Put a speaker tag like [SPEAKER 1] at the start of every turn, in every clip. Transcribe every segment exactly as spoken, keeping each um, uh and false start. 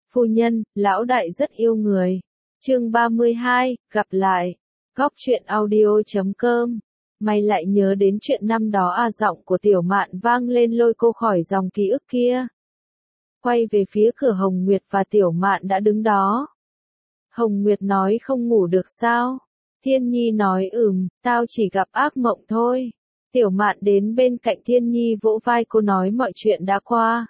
[SPEAKER 1] Phu nhân, lão đại rất yêu người. Chương ba mươi hai, gặp lại. Góc truyện audio chấm com. Mày lại nhớ đến chuyện năm đó à, giọng của Tiểu Mạn vang lên lôi cô khỏi dòng ký ức kia. Quay về phía cửa Hồng Nguyệt và Tiểu Mạn đã đứng đó. Hồng Nguyệt nói không ngủ được sao? Thiên Nhi nói ừm, tao chỉ gặp ác mộng thôi. Tiểu Mạn đến bên cạnh Thiên Nhi vỗ vai cô nói mọi chuyện đã qua.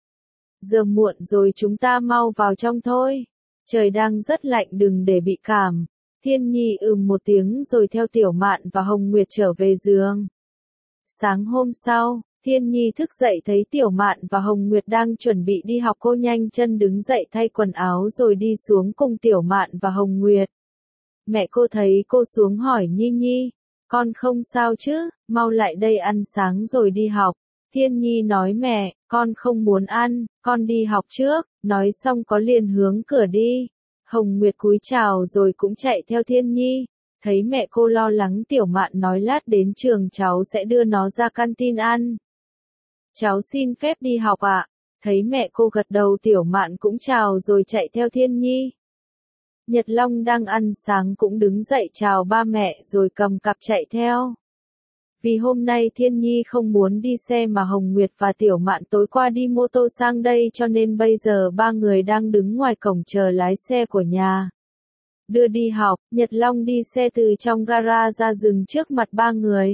[SPEAKER 1] Giờ muộn rồi, chúng ta mau vào trong thôi. Trời đang rất lạnh, đừng để bị cảm. Thiên Nhi ừm một tiếng rồi theo Tiểu Mạn và Hồng Nguyệt trở về giường. Sáng hôm sau, Thiên Nhi thức dậy thấy Tiểu Mạn và Hồng Nguyệt đang chuẩn bị đi học, cô nhanh chân đứng dậy thay quần áo rồi đi xuống cùng Tiểu Mạn và Hồng Nguyệt. Mẹ cô thấy cô xuống hỏi Nhi Nhi, con không sao chứ, mau lại đây ăn sáng rồi đi học. Thiên Nhi nói mẹ, con không muốn ăn, con đi học trước, nói xong có liền hướng cửa đi. Hồng Nguyệt cúi chào rồi cũng chạy theo Thiên Nhi. Thấy mẹ cô lo lắng, Tiểu Mạn nói lát đến trường cháu sẽ đưa nó ra canteen ăn. Cháu xin phép đi học ạ. Thấy mẹ cô gật đầu, Tiểu Mạn cũng chào rồi chạy theo Thiên Nhi. Nhật Long đang ăn sáng cũng đứng dậy chào ba mẹ rồi cầm cặp chạy theo. Vì hôm nay Thiên Nhi không muốn đi xe mà Hồng Nguyệt và Tiểu Mạn tối qua đi mô tô sang đây, cho nên bây giờ ba người đang đứng ngoài cổng chờ lái xe của nhà đưa đi học. Nhật Long đi xe từ trong gara ra dừng trước mặt ba người.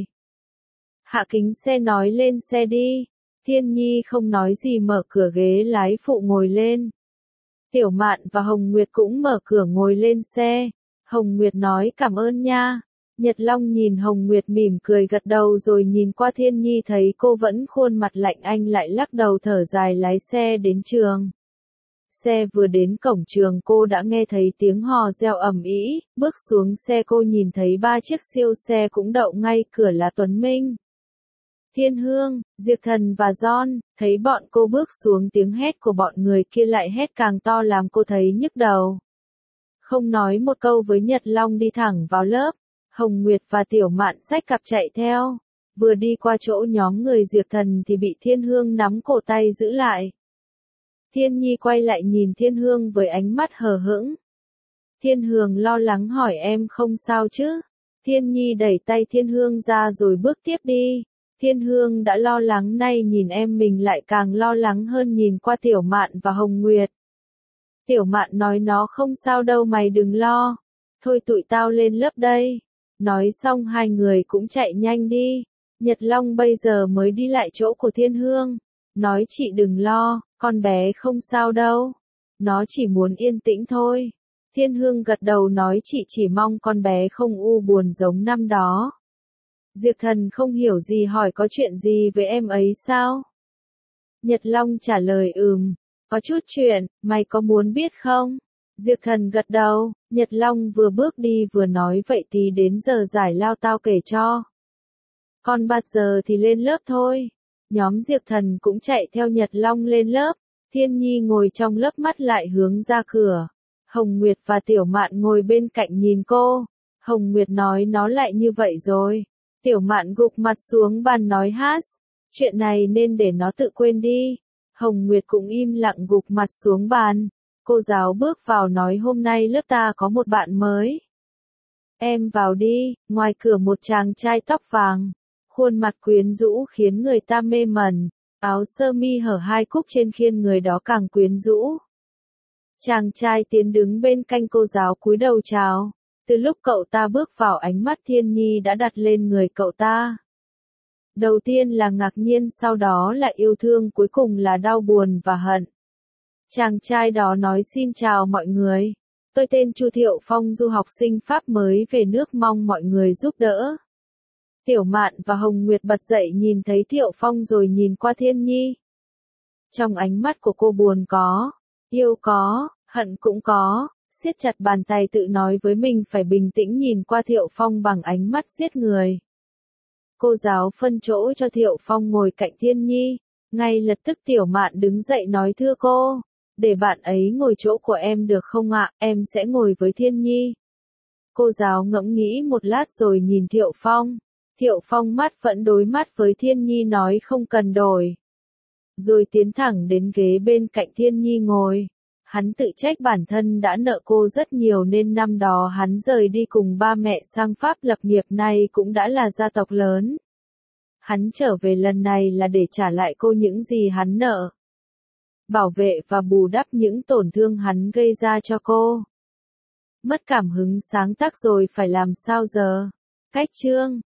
[SPEAKER 1] Hạ kính xe nói lên xe đi. Thiên Nhi không nói gì mở cửa ghế lái phụ ngồi lên. Tiểu Mạn và Hồng Nguyệt cũng mở cửa ngồi lên xe. Hồng Nguyệt nói cảm ơn nha. Nhật Long nhìn Hồng Nguyệt mỉm cười gật đầu rồi nhìn qua Thiên Nhi thấy cô vẫn khuôn mặt lạnh, anh lại lắc đầu thở dài lái xe đến trường. Xe vừa đến cổng trường cô đã nghe thấy tiếng hò reo ầm ĩ, bước xuống xe cô nhìn thấy ba chiếc siêu xe cũng đậu ngay cửa là Tuấn Minh, Thiên Hương, Diệp Thần và John. Thấy bọn cô bước xuống, tiếng hét của bọn người kia lại hét càng to làm cô thấy nhức đầu. Không nói một câu với Nhật Long đi thẳng vào lớp. Hồng Nguyệt và Tiểu Mạn xách cặp chạy theo. Vừa đi qua chỗ nhóm người Diệp Thần thì bị Thiên Hương nắm cổ tay giữ lại. Thiên Nhi quay lại nhìn Thiên Hương với ánh mắt hờ hững. Thiên Hương lo lắng hỏi em không sao chứ? Thiên Nhi đẩy tay Thiên Hương ra rồi bước tiếp đi. Thiên Hương đã lo lắng, nay nhìn em mình lại càng lo lắng hơn, nhìn qua Tiểu Mạn và Hồng Nguyệt. Tiểu Mạn nói nó không sao đâu, mày đừng lo. Thôi tụi tao lên lớp đây. Nói xong hai người cũng chạy nhanh đi. Nhật Long bây giờ mới đi lại chỗ của Thiên Hương. Nói chị đừng lo, con bé không sao đâu. Nó chỉ muốn yên tĩnh thôi. Thiên Hương gật đầu nói chị chỉ mong con bé không u buồn giống năm đó. Diệp Thần không hiểu gì hỏi có chuyện gì với em ấy sao? Nhật Long trả lời ừm, có chút chuyện, mày có muốn biết không? Diệp Thần gật đầu. Nhật Long vừa bước đi vừa nói vậy thì đến giờ giải lao tao kể cho. Còn bắt giờ thì lên lớp thôi. Nhóm Diệp Thần cũng chạy theo Nhật Long lên lớp. Thiên Nhi ngồi trong lớp mắt lại hướng ra cửa. Hồng Nguyệt và Tiểu Mạn ngồi bên cạnh nhìn cô. Hồng Nguyệt nói nó lại như vậy rồi. Tiểu Mạn gục mặt xuống bàn nói hát, chuyện này nên để nó tự quên đi. Hồng Nguyệt cũng im lặng gục mặt xuống bàn. Cô giáo bước vào nói hôm nay lớp ta có một bạn mới. Em vào đi. Ngoài cửa một chàng trai tóc vàng, khuôn mặt quyến rũ khiến người ta mê mẩn, áo sơ mi hở hai cúc trên khiên người đó càng quyến rũ. Chàng trai tiến đứng bên cạnh cô giáo cúi đầu chào. Từ lúc cậu ta bước vào, ánh mắt Thiên Nhi đã đặt lên người cậu ta. Đầu tiên là ngạc nhiên, sau đó là yêu thương, cuối cùng là đau buồn và hận. Chàng trai đó nói xin chào mọi người. Tôi tên Chu Thiệu Phong, du học sinh Pháp mới về nước, mong mọi người giúp đỡ. Tiểu Mạn và Hồng Nguyệt bật dậy nhìn thấy Thiệu Phong rồi nhìn qua Thiên Nhi. Trong ánh mắt của cô buồn có, yêu có, hận cũng có. Siết chặt bàn tay tự nói với mình phải bình tĩnh, nhìn qua Thiệu Phong bằng ánh mắt giết người. Cô giáo phân chỗ cho Thiệu Phong ngồi cạnh Thiên Nhi. Ngay lập tức Tiểu Mạn đứng dậy nói thưa cô, để bạn ấy ngồi chỗ của em được không ạ, em sẽ ngồi với Thiên Nhi. Cô giáo ngẫm nghĩ một lát rồi nhìn Thiệu Phong. Thiệu Phong mắt vẫn đối mắt với Thiên Nhi nói không cần đổi. Rồi tiến thẳng đến ghế bên cạnh Thiên Nhi ngồi. Hắn tự trách bản thân đã nợ cô rất nhiều nên năm đó hắn rời đi cùng ba mẹ sang Pháp lập nghiệp, nay cũng đã là gia tộc lớn. Hắn trở về lần này là để trả lại cô những gì hắn nợ. Bảo vệ và bù đắp những tổn thương hắn gây ra cho cô. Mất cảm hứng sáng tác rồi phải làm sao giờ? Cách chương